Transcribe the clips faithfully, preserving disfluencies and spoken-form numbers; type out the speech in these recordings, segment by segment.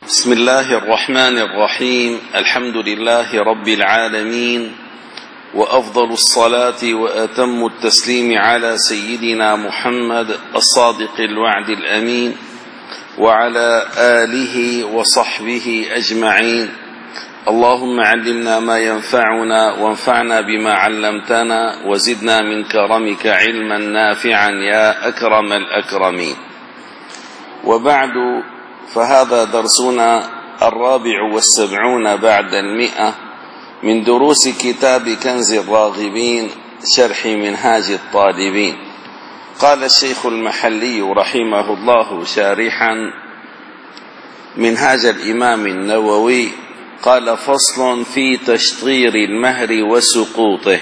بسم الله الرحمن الرحيم. الحمد لله رب العالمين، وأفضل الصلاة وأتم التسليم على سيدنا محمد الصادق الوعد الأمين وعلى آله وصحبه أجمعين. اللهم علمنا ما ينفعنا وانفعنا بما علمتنا وزدنا من كرمك علما نافعا يا أكرم الأكرمين. وبعد، فهذا درسنا الرابع والسبعون بعد المئة من دروس كتاب كنز الراغبين شرح منهاج الطالبين. قال الشيخ المحلي رحمه الله شارحا منهاج الإمام النووي، قال: فصل في تشطير المهر وسقوطه.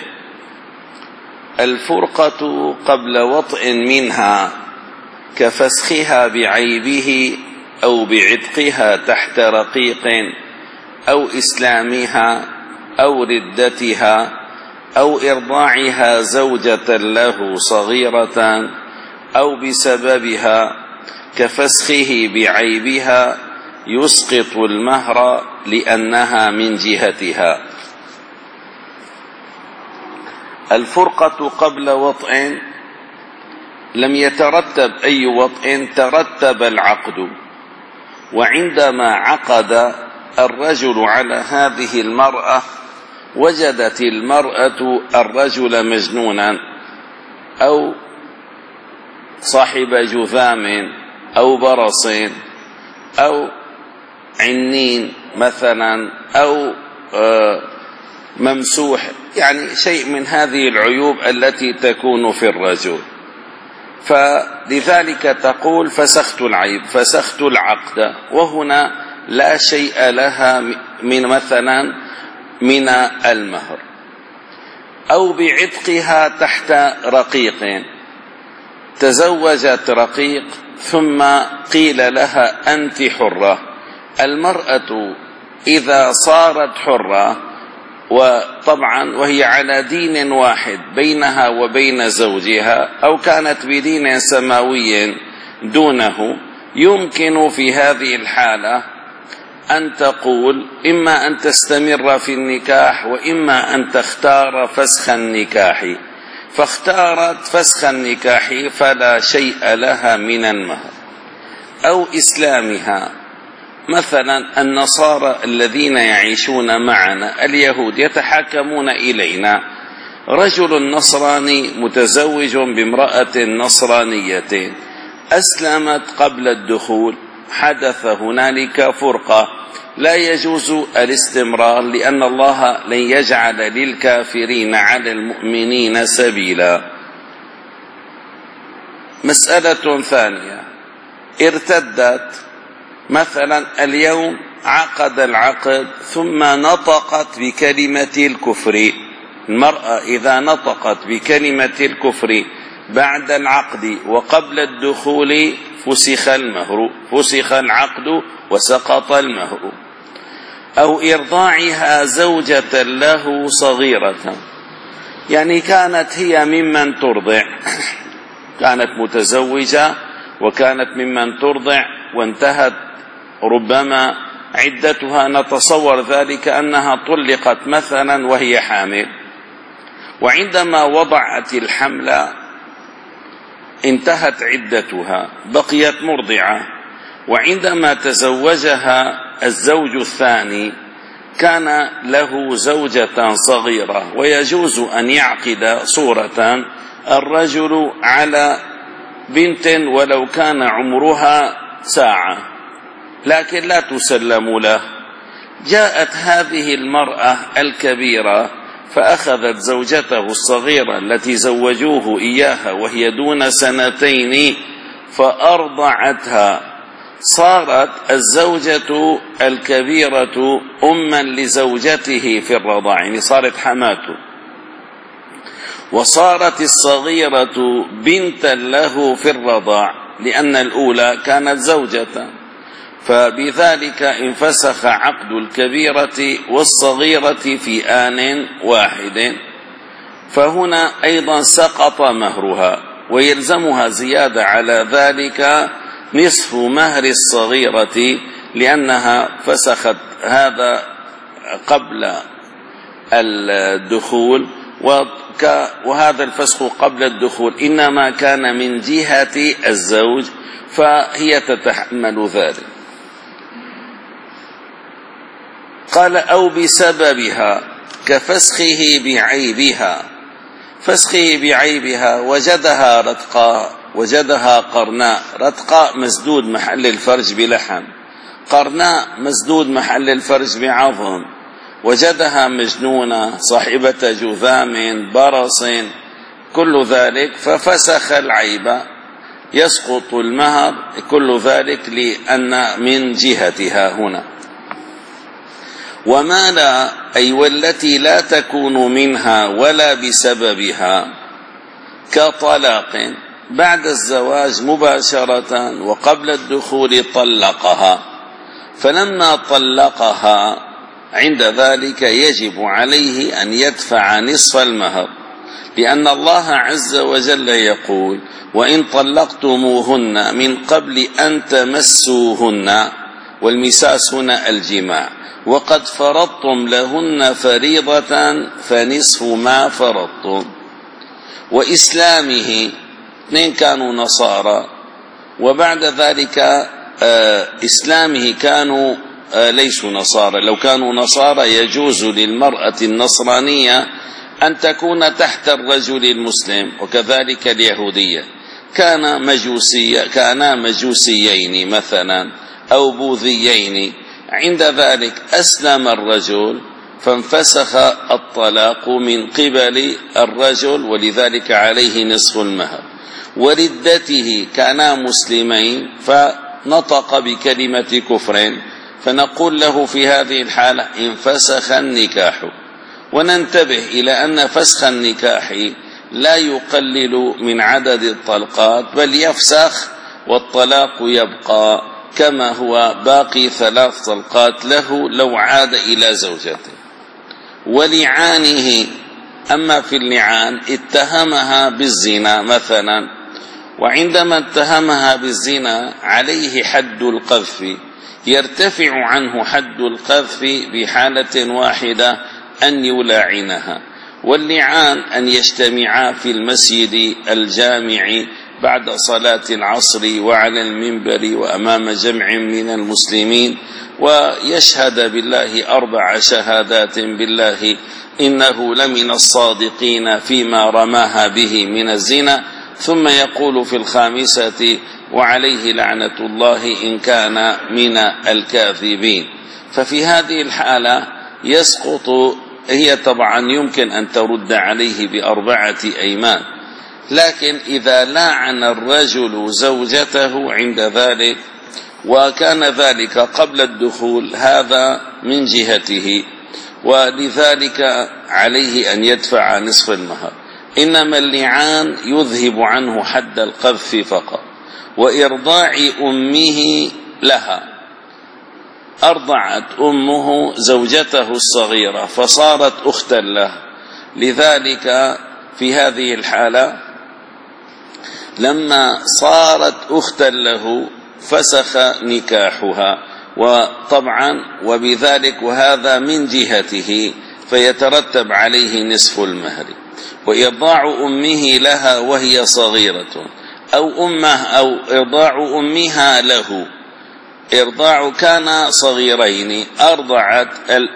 الفرقة قبل وطء منها كفسخها بعيبه أو بعتقها تحت رقيق أو إسلامها أو ردتها أو إرضاعها زوجة له صغيرة أو بسببها كفسخه بعيبها يسقط المهر لأنها من جهتها. الفرقة قبل وطء لم يترتب أي وطء، ترتب العقد، وعندما عقد الرجل على هذه المرأة وجدت المرأة الرجل مجنونا أو صاحب جذام أو برص أو عنين مثلا أو ممسوح، يعني شيء من هذه العيوب التي تكون في الرجل، فلذلك تقول فسخت العيب، فسخت العقد، وهنا لا شيء لها من مثلا من المهر. أو بعتقها تحت رقيق، تزوجت رقيق ثم قيل لها أنت حرة. المرأة إذا صارت حرة، وطبعا وهي على دين واحد بينها وبين زوجها أو كانت بدين سماوي دونه، يمكن في هذه الحالة أن تقول إما أن تستمر في النكاح وإما أن تختار فسخ النكاح، فاختارت فسخ النكاح فلا شيء لها من المهر. أو إسلامها، مثلا النصارى الذين يعيشون معنا اليهود يتحاكمون إلينا، رجل نصراني متزوج بامرأة نصرانية أسلمت قبل الدخول، حدث هنالك فرقة، لا يجوز الاستمرار لأن الله لن يجعل للكافرين على المؤمنين سبيلا. مسألة ثانية، ارتدت مثلا اليوم، عقد العقد ثم نطقت بكلمة الكفر. المرأة إذا نطقت بكلمة الكفر بعد العقد وقبل الدخول فسخ المهر، فسخ العقد وسقط المهر. أو إرضاعها زوجة له صغيرة، يعني كانت هي ممن ترضع، كانت متزوجة وكانت ممن ترضع وانتهت ربما عدتها، نتصور ذلك أنها طلقت مثلا وهي حامل، وعندما وضعت الحمل انتهت عدتها، بقيت مرضعة، وعندما تزوجها الزوج الثاني كان له زوجة صغيرة، ويجوز أن يعقد صورة الرجل على بنت ولو كان عمرها ساعة، لكن لا تسلم له. جاءت هذه المرأة الكبيرة فأخذت زوجته الصغيرة التي زوجوه إياها وهي دون سنتين فأرضعتها، صارت الزوجة الكبيرة أما لزوجته في الرضاع، يعني صارت حماته، وصارت الصغيرة بنتا له في الرضاع لأن الأولى كانت زوجة، فبذلك انفسخ عقد الكبيرة والصغيرة في آن واحد، فهنا أيضا سقط مهرها، ويلزمها زيادة على ذلك نصف مهر الصغيرة لأنها فسخت هذا قبل الدخول، وهذا الفسخ قبل الدخول إنما كان من جهة الزوج، فهي تتحمل ذلك. قال أو بسببها كفسخه بعيبها، فسخه بعيبها وجدها رتقاء، وجدها قرناء. رتقاء مسدود محل الفرج بلحم، قرناء مسدود محل الفرج بعظم. وجدها مجنونة صاحبة جذام برص، كل ذلك ففسخ العيب، يسقط المهر، كل ذلك لأن من جهتها هنا. وما لا أي والتي لا تكون منها ولا بسببها كطلاق، بعد الزواج مباشرة وقبل الدخول طلقها، فلما طلقها عند ذلك يجب عليه أن يدفع نصف المهر، لأن الله عز وجل يقول وإن طلقتموهن من قبل أن تمسوهن، والمساس هنا الجماع، وقد فرضتم لهن فريضة فنصف ما فرضتم. وإسلامه، اثنين كانوا نصارى، وبعد ذلك آه إسلامه كانوا آه ليسوا نصارى. لو كانوا نصارى يجوز للمرأة النصرانية أن تكون تحت الرجل المسلم، وكذلك اليهودية. كان مجوسية كانا مجوسيين مثلا أو بوذيين، عند ذلك أسلم الرجل فانفسخ الطلاق من قبل الرجل، ولذلك عليه نصف المهر. وردته كانا مسلمين فنطق بكلمة كفر، فنقول له في هذه الحالة انفسخ النكاح. وننتبه إلى أن فسخ النكاح لا يقلل من عدد الطلقات، بل يفسخ والطلاق يبقى كما هو باقي ثلاث طلقات له لو عاد إلى زوجته. ولعانه، أما في اللعان اتهمها بالزنا مثلا، وعندما اتهمها بالزنا عليه حد القذف، يرتفع عنه حد القذف بحالة واحدة أن يلاعنها. واللعان أن يجتمعا في المسجد الجامع بعد صلاة العصر وعلى المنبر وأمام جمع من المسلمين، ويشهد بالله أربع شهادات بالله إنه لمن الصادقين فيما رماها به من الزنا، ثم يقول في الخامسة وعليه لعنة الله إن كان من الكاذبين. ففي هذه الحالة يسقط، هي طبعا يمكن أن ترد عليه بأربعة أيمان، لكن إذا لاعن الرجل زوجته عند ذلك وكان ذلك قبل الدخول، هذا من جهته، ولذلك عليه أن يدفع نصف المهر. إنما اللعان يذهب عنه حد القذف فقط. وإرضاع أمه لها، أرضعت أمه زوجته الصغيرة فصارت أختا له، لذلك في هذه الحالة لما صارت أختا له فسخ نكاحها، وطبعا وبذلك وهذا من جهته فيترتب عليه نصف المهر. وإرضاع أمه لها وهي صغيرة، أو أمه أو إرضاع أمها له. إرضاع كان صغيرين، أرضعت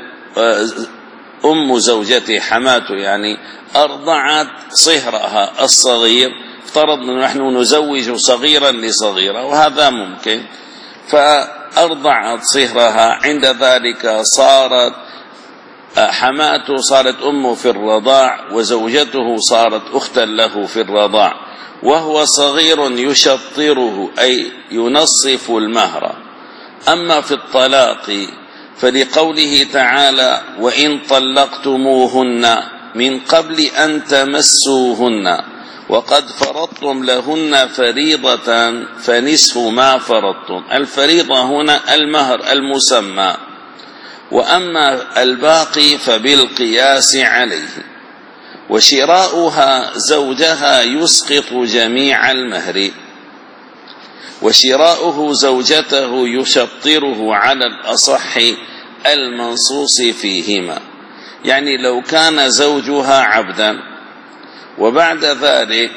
أم زوجته حماته يعني أرضعت صهرها الصغير، افترضنا نحن نزوج صغيرا لصغيرة وهذا ممكن، فأرضعت صهرها، عند ذلك صارت حماته صارت أمه في الرضاع، وزوجته صارت أختا له في الرضاع، وهو صغير يشطره أي ينصف المهر. أما في الطلاق فلقوله تعالى وإن طلقتموهن من قبل أن تمسوهن وقد فرضتم لهن فريضة فنصف ما فرضتم. الفريضة هنا المهر المسمى، وأما الباقي فبالقياس عليه. وشراؤها زوجها يسقط جميع المهر. وشراؤه زوجته يشطره على الأصح المنصوص فيهما. يعني لو كان زوجها عبدا وبعد ذلك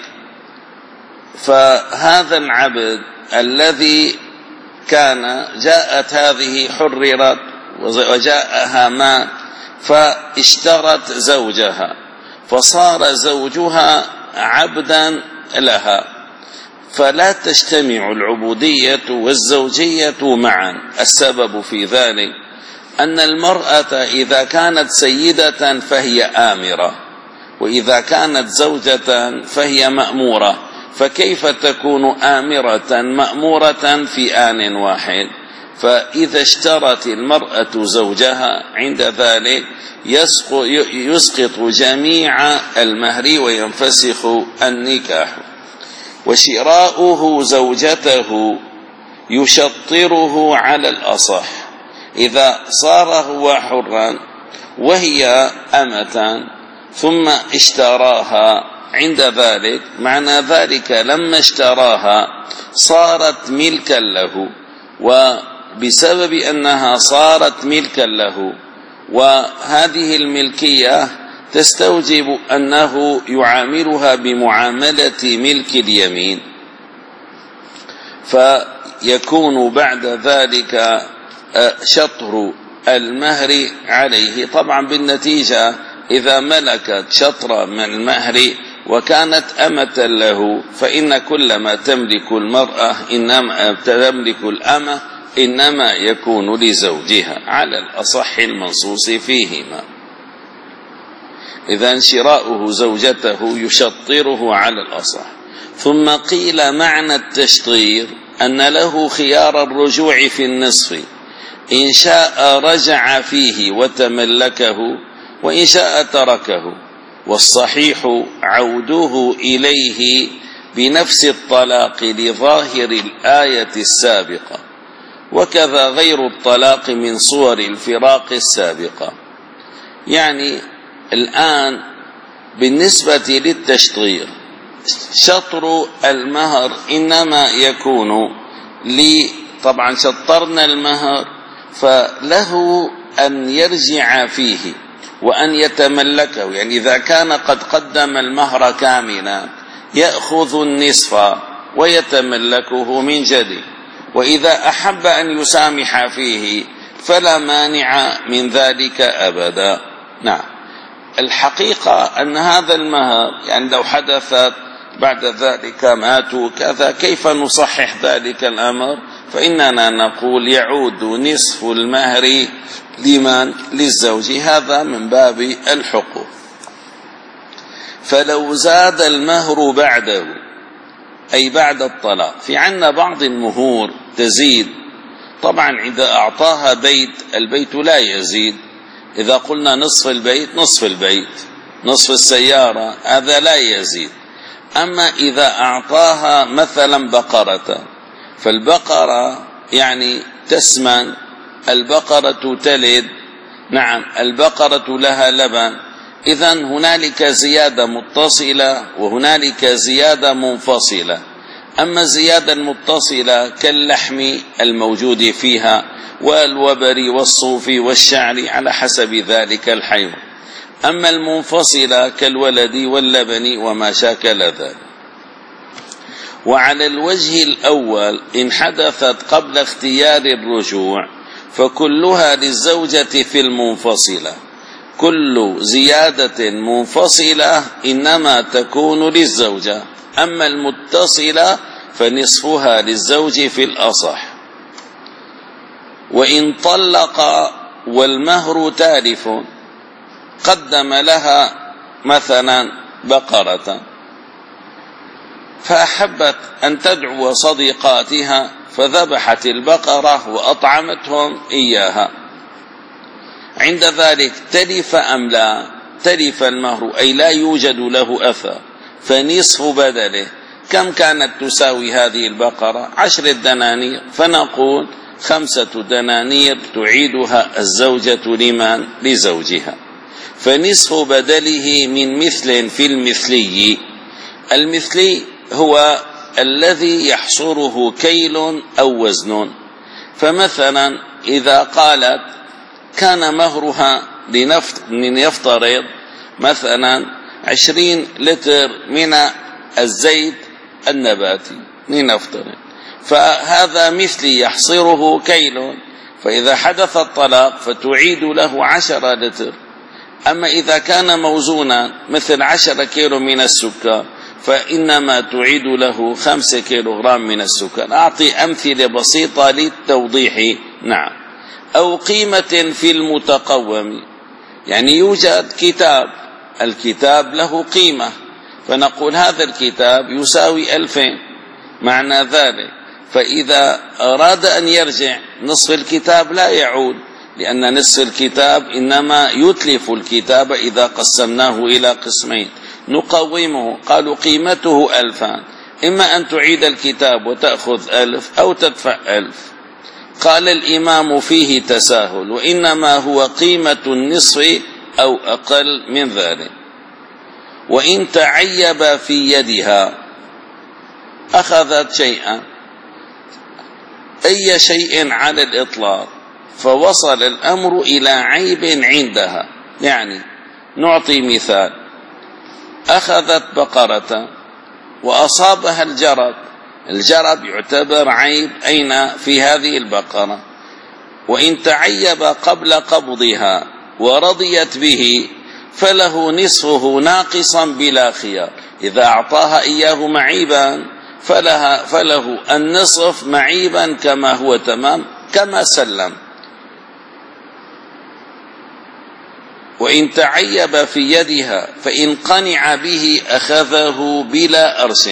فهذا العبد الذي كان جاءت هذه حررت وجاءها مال فاشترت زوجها فصار زوجها عبدا لها، فلا تجتمع العبودية والزوجية معا. السبب في ذلك أن المرأة إذا كانت سيدة فهي آمرة، وإذا كانت زوجة فهي مأمورة، فكيف تكون آمرة مأمورة في آن واحد؟ فإذا اشترت المرأة زوجها عند ذلك يسقط جميع المهر وينفسخ النكاح. وشراؤه زوجته يشطره على الأصح، إذا صار هو حرا وهي أمة ثم اشتراها، عند ذلك معنى ذلك لما اشتراها صارت ملكا له، وبسبب أنها صارت ملكا له وهذه الملكية تستوجب أنه يعاملها بمعاملة ملك اليمين، فيكون بعد ذلك شطر المهر عليه. طبعا بالنتيجة إذا ملكت شطر من المهر وكانت أمة له فإن كل ما تملك المرأة إنما تملك الأمة إنما يكون لزوجها على الأصح المنصوص فيهما. إذا شراؤه زوجته يشطره على الأصح. ثم قيل معنى التشطير أن له خيار الرجوع في النصف، إن شاء رجع فيه وتملكه وإن شاء تركه، والصحيح عوده إليه بنفس الطلاق لظاهر الآية السابقة، وكذا غير الطلاق من صور الفراق السابقة. يعني الآن بالنسبة للتشطير شطر المهر إنما يكون لي، طبعا شطرنا المهر فله أن يرجع فيه وأن يتملكه. يعني إذا كان قد قدم المهر كاملا يأخذ النصف ويتملكه من جديد، وإذا أحب أن يسامح فيه فلا مانع من ذلك أبدا. نعم، الحقيقة أن هذا المهر يعني لو حدثت بعد ذلك ماتوا كذا كيف نصحح ذلك الأمر؟ فإننا نقول يعود نصف المهر لمن؟ للزوج، هذا من باب الحقوق. فلو زاد المهر بعده أي بعد الطلاق، في عنا بعض المهور تزيد، طبعا إذا أعطاها بيت البيت لا يزيد، إذا قلنا نصف البيت نصف البيت، نصف السيارة هذا لا يزيد. أما إذا أعطاها مثلا بقرة، فالبقرة يعني تسمن، البقرة تلد، نعم البقرة لها لبن، إذن هنالك زيادة متصلة وهنالك زيادة منفصلة. أما الزيادة المتصلة كاللحم الموجود فيها والوبر والصوف والشعر على حسب ذلك الحيوان، أما المنفصلة كالولد واللبن وما شاكل ذلك. وعلى الوجه الأول إن حدثت قبل اختيار الرجوع فكلها للزوجة في المنفصلة، كل زيادة منفصلة إنما تكون للزوجة، أما المتصلة فنصفها للزوج في الأصح. وإن طلق والمهر تالف قدم لها مثلا بقرة فأحبت أن تدعو صديقاتها فذبحت البقرة وأطعمتهم إياها، عند ذلك تلف أم لا؟ تلف المهر أي لا يوجد له أثر، فنصف بدله. كم كانت تساوي هذه البقرة؟ عشر دنانير، فنقول خمسة دنانير تعيدها الزوجة لمن؟ لزوجها، فنصف بدله من مثل في المثلي. المثلي هو الذي يحصره كيل أو وزن. فمثلا إذا قالت كان مهرها لنفترض مثلا عشرين لتر من الزيت النباتي لنفترض، فهذا مثلي يحصره كيل، فإذا حدث الطلاق فتعيد له عشرة لتر. أما إذا كان موزونا مثل عشرة كيلو من السكر فإنما تعيد له خمسة كيلوغرام من السكر. أعطي أمثلة بسيطة للتوضيح. نعم. أو قيمة في المتقوم، يعني يوجد كتاب، الكتاب له قيمة، فنقول هذا الكتاب يساوي ألفين، معنى ذلك فإذا أراد أن يرجع نصف الكتاب لا يعود، لأن نصف الكتاب إنما يتلف الكتاب إذا قسمناه إلى قسمين. نقومه، قالوا قيمته ألفان، إما أن تعيد الكتاب وتأخذ ألف أو تدفع ألف. قال الإمام فيه تساهل، وإنما هو قيمة النصف أو أقل من ذلك. وإن تعيب في يدها، أخذت شيئا، أي شيء على الإطلاق، فوصل الأمر إلى عيب عندها. يعني نعطي مثال، أخذت بقرة وأصابها الجرب، الجرب يعتبر عيب أين في هذه البقرة، وإن تعيب قبل قبضها ورضيت به فله نصفه ناقصا بلا خيار. إذا أعطاها إياه معيبا فلها فله النصف معيبا كما هو تمام كما سلم. وإن تعيب في يدها فإن قنع به أخذه بلا أرش،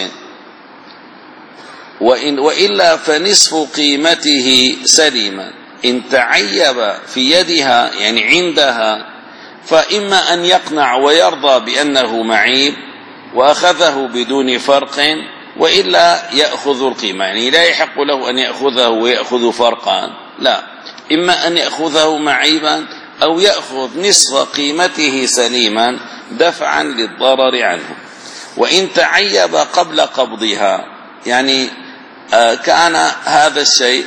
وإن وإلا فنصف قيمته سليما. إن تعيب في يدها يعني عندها، فإما أن يقنع ويرضى بأنه معيب وأخذه بدون فرق، وإلا يأخذ القيمة، يعني لا يحق له أن يأخذه ويأخذ فرقا، لا، إما أن يأخذه معيبا أو يأخذ نصف قيمته سليما دفعا للضرر عنه. وإن تعيب قبل قبضها، يعني كان هذا الشيء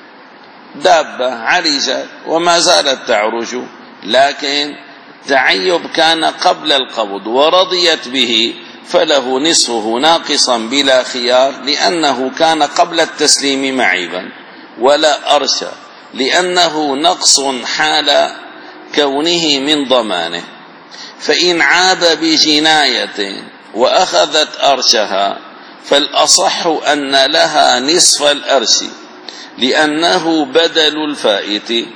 دابة عرجت وما زالت تعرج، لكن تعيب كان قبل القبض ورضيت به فله نصفه ناقصا بلا خيار، لأنه كان قبل التسليم معيبا، ولا أرش لأنه نقص حال كونه من ضمانه. فإن عاب بجناية وأخذت أرشها فالأصح أن لها نصف الأرش لأنه بدل الفائت.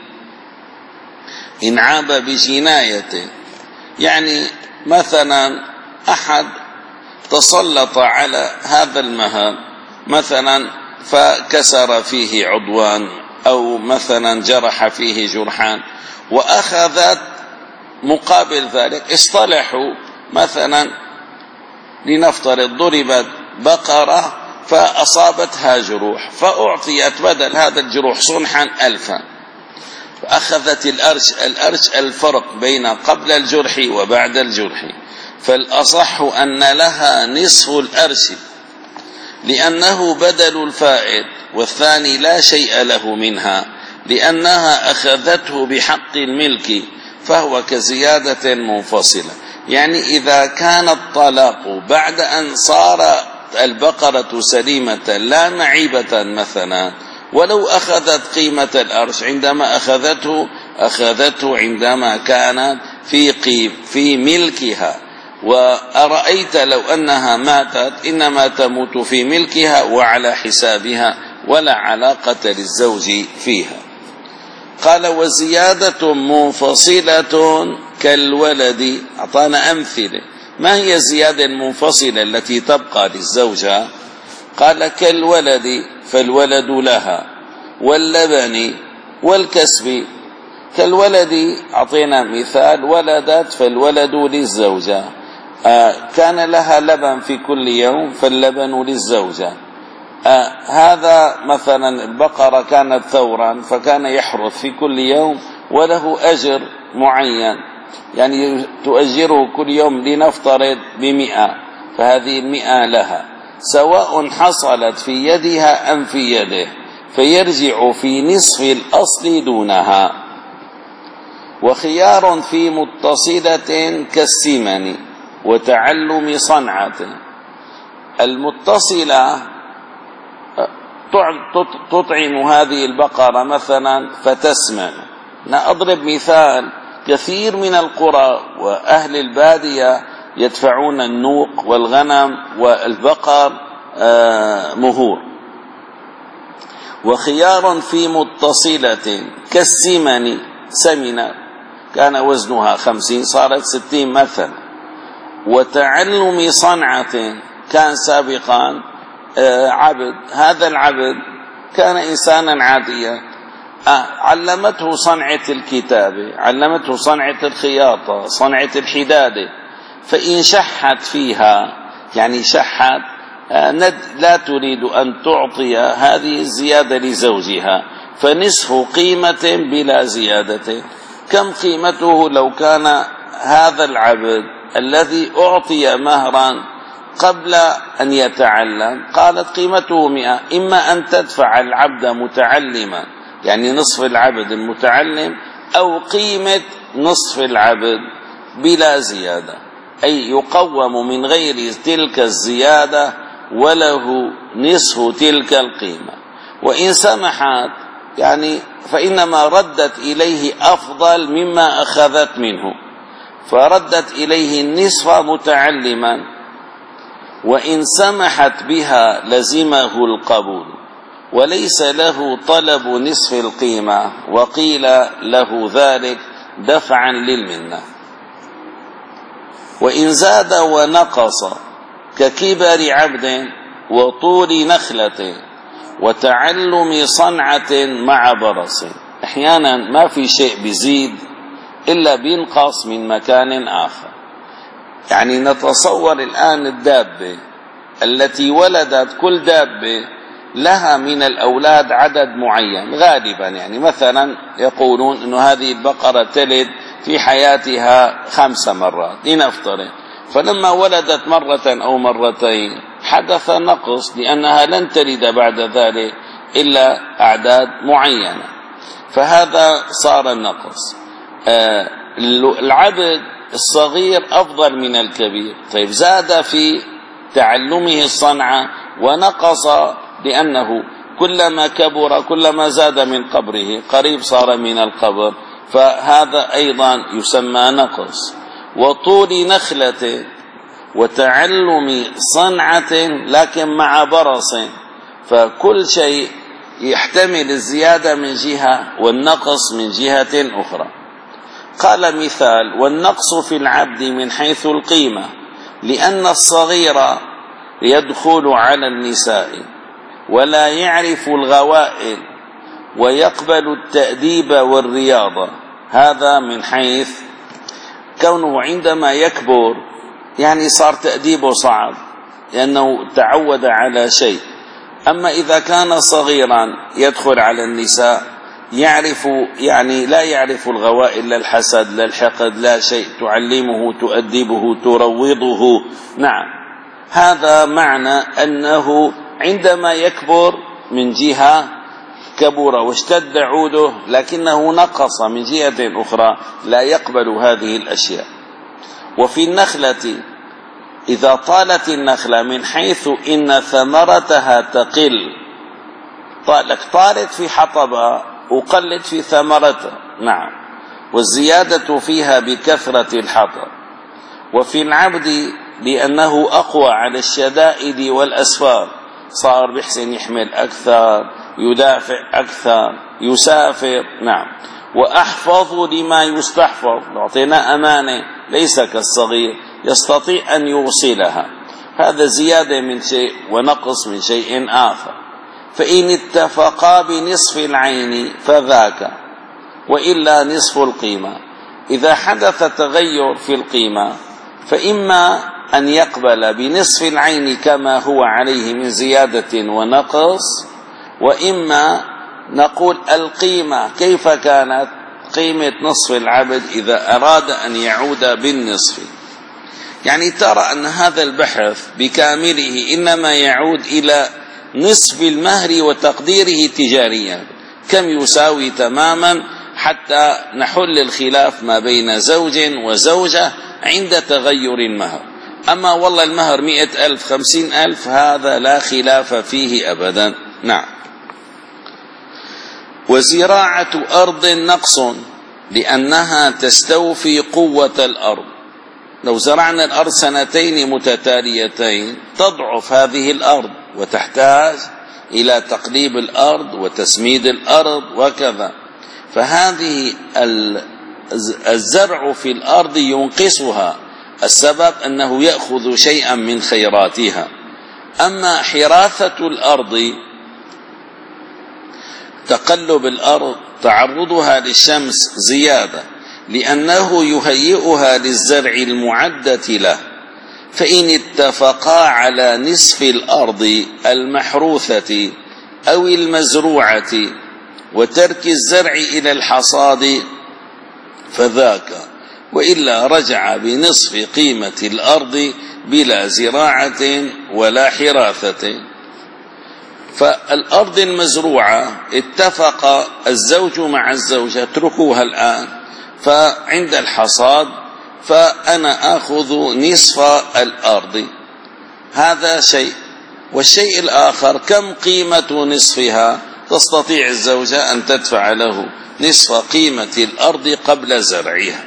إن عاب بجناية، يعني مثلا أحد تسلط على هذا المهر مثلا فكسر فيه عضوان أو مثلا جرح فيه جرحان، وأخذت مقابل ذلك، اصطلحوا مثلا لنفترض ضربت بقرة فأصابتها جروح، فأعطيت بدل هذا الجروح صنحا ألفا، فأخذت الأرش الأرش الفرق بين قبل الجرح وبعد الجرح، فالأصح أن لها نصف الأرش لأنه بدل الفائت، والثاني لا شيء له منها لأنها أخذته بحق الملك، فهو كزيادة منفصلة. يعني إذا كان الطلاق بعد أن صار البقرة سليمة لا معيبة مثلا، ولو أخذت قيمة الأرش عندما أخذته أخذته عندما كانت في قيم في ملكها، وأرأيت لو أنها ماتت إنما تموت في ملكها وعلى حسابها ولا علاقة للزوج فيها. قال وزيادة منفصلة كالولد، أعطانا أمثلة. ما هي الزيادة المنفصلة التي تبقى للزوجة؟ قال كالولد، فالولد لها، واللبن والكسب. كالولد أعطينا مثال، ولدت فالولد للزوجة، آه كان لها لبن في كل يوم فاللبن للزوجة. آه هذا مثلا البقرة كانت ثورا فكان يحرث في كل يوم وله أجر معين، يعني تؤجره كل يوم لنفترض بمئة، فهذه المئة لها. سواء حصلت في يدها أم في يده، فيرجع في نصف الأصل دونها. وخيار في متصلة كالسمن وتعلم صنعة. المتصلة تطعم هذه البقرة مثلا فتسمن. نضرب مثال: كثير من القرى وأهل البادية يدفعون النوق والغنم والبقر مهور. وخيار في متصلة كالسمن، سمنة كان وزنها خمسين صارت ستين مثلا. وتعلم صنعة، كان سابقا عبد، هذا العبد كان إنسانا عاديا، علمته صنعة الكتابة، علمته صنعة الخياطة، صنعة الحدادة، فإن شحت فيها، يعني شحت لا تريد أن تعطي هذه الزيادة لزوجها، فنصف قيمة بلا زيادة. كم قيمته لو كان هذا العبد الذي أعطي مهرا قبل أن يتعلم؟ قالت قيمته مئة. إما أن تدفع العبد متعلما، يعني نصف العبد المتعلم، أو قيمة نصف العبد بلا زيادة، أي يقوم من غير تلك الزيادة وله نصف تلك القيمة. وإن سمحت يعني فإنما ردت إليه أفضل مما أخذت منه، فردت إليه النصف متعلما. وإن سمحت بها لزمه القبول، وليس له طلب نصف القيمة، وقيل له ذلك دفعا للمنة. وإن زاد ونقص ككبر عبد وطول نخلة وتعلم صنعة مع برص. أحيانا ما في شيء بيزيد إلا بينقص من مكان آخر. يعني نتصور الآن الدابة التي ولدت، كل دابة لها من الأولاد عدد معين غالبا، يعني مثلا يقولون أن هذه البقرة تلد في حياتها خمس مرات لنفترض، فلما ولدت مرة أو مرتين حدث نقص، لأنها لن تلد بعد ذلك إلا أعداد معينة، فهذا صار النقص. آه العبد الصغير أفضل من الكبير. طيب زاد في تعلمه الصنعة ونقص، لأنه كلما كبر كلما زاد من قبره، قريب صار من القبر، فهذا أيضا يسمى نقص. وطول نخلة وتعلم صنعة لكن مع برص، فكل شيء يحتمل الزيادة من جهة والنقص من جهة أخرى. قال مثال: والنقص في العبد من حيث القيمة، لأن الصغير يدخل على النساء ولا يعرف الغوائل ويقبل التأديب والرياضة. هذا من حيث كونه عندما يكبر يعني صار تأديبه صعب لأنه تعود على شيء. أما إذا كان صغيرا يدخل على النساء يعرف، يعني لا يعرف الغوائل، لا الحسد لا الحقد لا شيء، تعلمه تؤدبه تروضه. نعم، هذا معنى أنه عندما يكبر من جهة كبر واشتد عوده، لكنه نقص من جهة أخرى لا يقبل هذه الأشياء. وفي النخلة إذا طالت النخلة من حيث إن ثمرتها تقل، طالت في حطبها وقلت في ثمرتها، نعم، والزيادة فيها بكثرة الحطب. وفي العبد لأنه أقوى على الشدائد والأسفار، صار بحسن يحمل أكثر، يدافع أكثر، يسافر، نعم، وأحفظ لما يستحفظ، نعطينا أمانة ليس كالصغير يستطيع أن يوصلها. هذا زيادة من شيء ونقص من شيء آخر. فإن اتفقا بنصف العين فذاك، وإلا نصف القيمة. إذا حدث تغير في القيمة فإما أن يقبل بنصف العين كما هو عليه من زيادة ونقص، وإما نقول القيمة كيف كانت قيمة نصف العبد إذا أراد أن يعود بالنصف. يعني ترى أن هذا البحث بكامله إنما يعود إلى نصف المهر وتقديره تجاريا كم يساوي تماما، حتى نحل الخلاف ما بين زوج وزوجة عند تغير المهر. أما والله المهر مئة ألف خمسين ألف هذا لا خلاف فيه أبدا. نعم. وزراعة أرض نقص لأنها تستوفي قوة الأرض. لو زرعنا الأرض سنتين متتاليتين تضعف هذه الأرض وتحتاج إلى تقليب الأرض وتسميد الأرض وكذا، فهذه الزرع في الأرض ينقصها، السبب أنه يأخذ شيئا من خيراتها. أما حراثة الأرض تقلب الأرض تعرضها للشمس زيادة لأنه يهيئها للزرع المعدة له، فإن اتفقا على نصف الأرض المحروثة أو المزروعة وترك الزرع إلى الحصاد فذاك، وإلا رجع بنصف قيمة الأرض بلا زراعة ولا حراثة. فالأرض المزروعة اتفق الزوج مع الزوجة اتركوها الآن، فعند الحصاد فأنا آخذ نصف الأرض، هذا شيء. والشيء الآخر كم قيمة نصفها؟ تستطيع الزوجة أن تدفع له نصف قيمة الأرض قبل زرعها.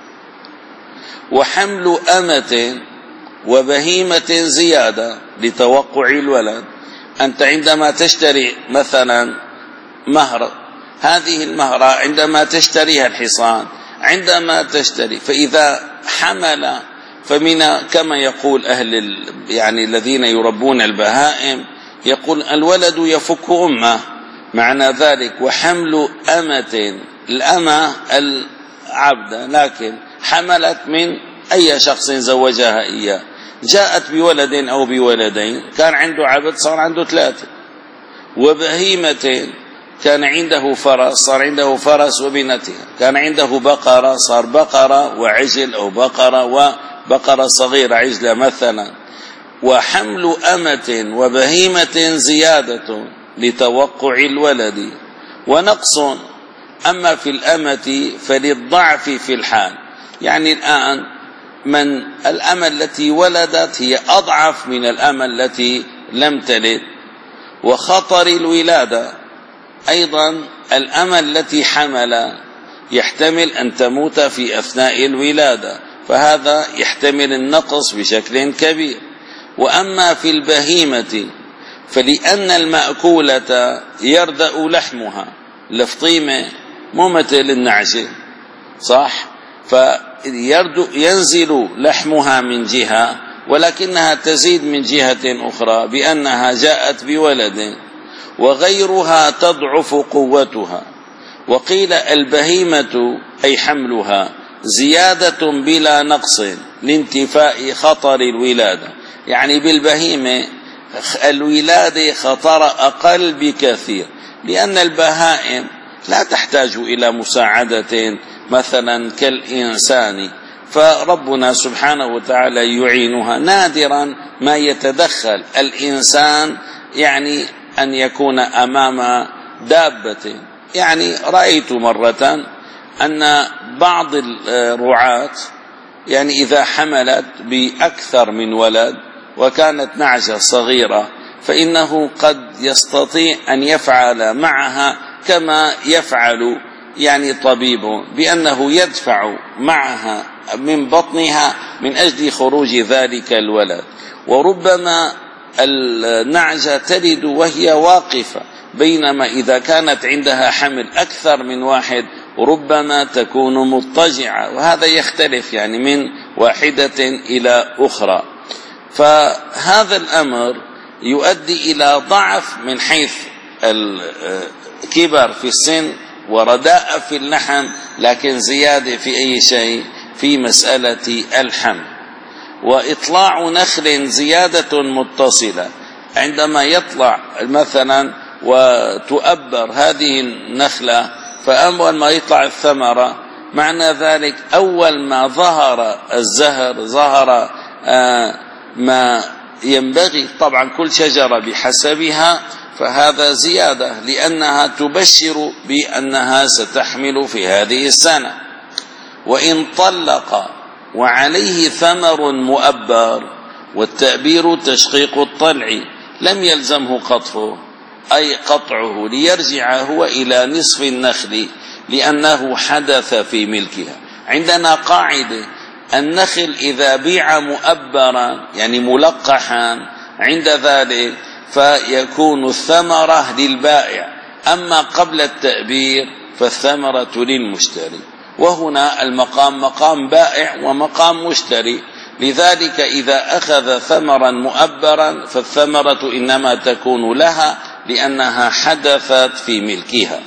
وحمل أمة وبهيمة زيادة لتوقع الولد. أنت عندما تشتري مثلا مهر، هذه المهرة عندما تشتريها الحصان، عندما تشتري فإذا حمل فمن كما يقول أهل يعني الذين يربون البهائم، يقول الولد يفك أمه، معنى ذلك وحمل أمة، الأمة العبدة لكن حملت من أي شخص زوجها إياه، جاءت بولد أو بولدين، كان عنده عبد صار عنده ثلاثة. وبهيمة كان عنده فرس صار عنده فرس وبنتها، كان عنده بقرة صار بقرة وعجل أو بقرة وبقرة صغيرة عجلة مثلا. وحمل أمة وبهيمة زيادة لتوقع الولد ونقص. أما في الأمة فللضعف في الحال، يعني الآن من الأمة التي ولدت هي أضعف من الأمة التي لم تلد. وخطر الولادة أيضا، الأمة التي حمل يحتمل أن تموت في أثناء الولادة، فهذا يحتمل النقص بشكل كبير. وأما في البهيمة فلأن المأكولة يردأ لحمها، الفطيمة مو مثل النعجة صح، فينزل لحمها من جهة ولكنها تزيد من جهة أخرى بأنها جاءت بولد، وغيرها تضعف قوتها. وقيل البهيمة أي حملها زيادة بلا نقص لانتفاء خطر الولادة، يعني بالبهيمة الولادة خطر أقل بكثير، لأن البهائم لا تحتاج إلى مساعدة مثلا كالإنسان، فربنا سبحانه وتعالى يعينها. نادرا ما يتدخل الإنسان يعني أن يكون أمام دابة. يعني رأيت مرة أن بعض الرعاة يعني إذا حملت بأكثر من ولد وكانت نعجة صغيرة فإنه قد يستطيع أن يفعل معها كما يفعل يعني طبيب، بأنه يدفع معها من بطنها من أجل خروج ذلك الولد. وربما النعجة تلد وهي واقفة، بينما إذا كانت عندها حمل أكثر من واحد ربما تكون مضطجعة، وهذا يختلف يعني من واحدة إلى أخرى. فهذا الأمر يؤدي إلى ضعف من حيث الكبر في السن ورداء في اللحم، لكن زيادة في أي شيء في مسألة الحمل. وإطلاع نخل زيادة متصلة، عندما يطلع مثلا وتؤبر هذه النخلة فأول ما يطلع الثمرة، معنى ذلك أول ما ظهر الزهر ظهر ما ينبغي. طبعا كل شجرة بحسبها، فهذا زيادة لأنها تبشر بأنها ستحمل في هذه السنة. وإن طلق وعليه ثمر مؤبر، والتأبير تشقيق الطلع، لم يلزمه قطفه أي قطعه ليرجع هو إلى نصف النخل لأنه حدث في ملكها. عندنا قاعدة: النخل إذا بيع مؤبرا يعني ملقحا عند ذلك فيكون الثمرة للبائع، أما قبل التأبير فالثمرة للمشتري. وهنا المقام مقام بائع ومقام مشتري، لذلك إذا أخذ ثمرا مؤبرا فالثمرة إنما تكون لها لأنها حدثت في ملكها.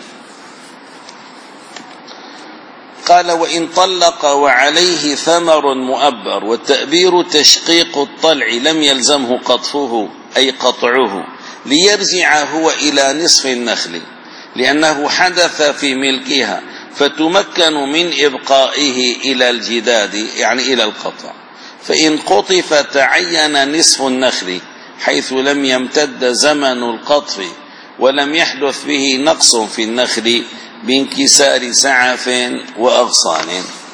قال: وإن طلق وعليه ثمر مؤبر، والتأبير تشقيق الطلع، لم يلزمه قطفه أي قطعه ليرجع هو إلى نصف النخل لأنه حدث في ملكها، فتمكن من إبقائه إلى الجداد يعني إلى القطع. فإن قطف تعين نصف النخل حيث لم يمتد زمن القطف ولم يحدث به نقص في النخل بانكسار سعف وأغصان.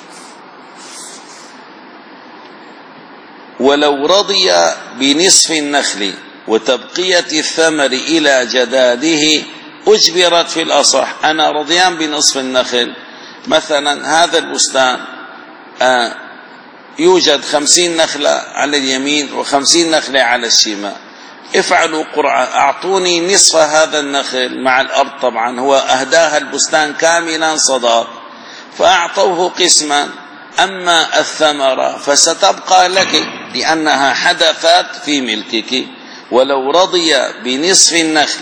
ولو رضي بنصف النخل وتبقية الثمر إلى جداده أجبرت في الأصح. أنا رضيان بنصف النخل، مثلا هذا البستان آه يوجد خمسين نخلة على اليمين وخمسين نخلة على الشمال، افعلوا قرعة، أعطوني نصف هذا النخل مع الأرض. طبعا هو أهداها البستان كاملا صداق، فأعطوه قسما، أما الثمرة فستبقى لك لأنها حدثت في ملكك. ولو رضي بنصف النخل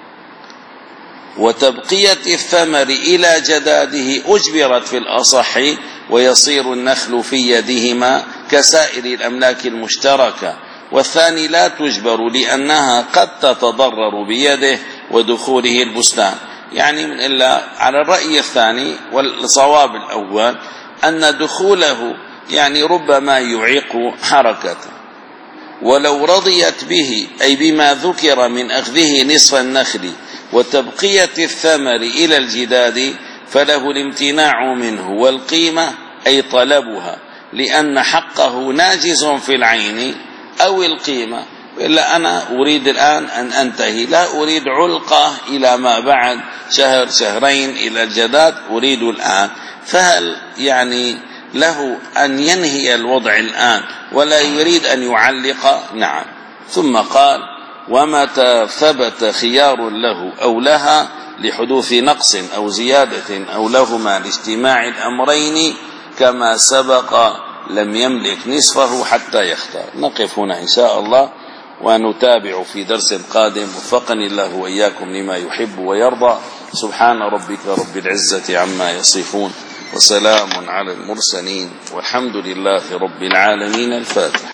وتبقية الثمر إلى جداده أجبرت في الأصح، ويصير النخل في يدهما كسائر الأملاك المشتركة. والثاني لا تجبر لأنها قد تتضرر بيده ودخوله البستان. يعني من إلا على الرأي الثاني والصواب الأول أن دخوله يعني ربما يعيق حركته. ولو رضيت به أي بما ذكر من أخذه نصف النخل وتبقية الثمر إلى الجداد فله الامتناع منه، والقيمة أي طلبها، لأن حقه ناجز في العين أو القيمة. إلا أنا أريد الآن أن أنتهي، لا أريد علقة إلى ما بعد شهر شهرين إلى الجداد، أريد الآن. فهل يعني له أن ينهي الوضع الآن ولا يريد أن يعلق؟ نعم. ثم قال: ومتى ثبت خيار له أو لها لحدوث نقص أو زيادة أو لهما لاجتماع الأمرين كما سبق لم يملك نصفه حتى يختار. نقف هنا إن شاء الله ونتابع في درس قادم. وفقني الله وإياكم لما يحب ويرضى. سبحان ربك رب العزة عما يصفون، وسلام على المرسلين، والحمد لله رب العالمين. الفاتحة.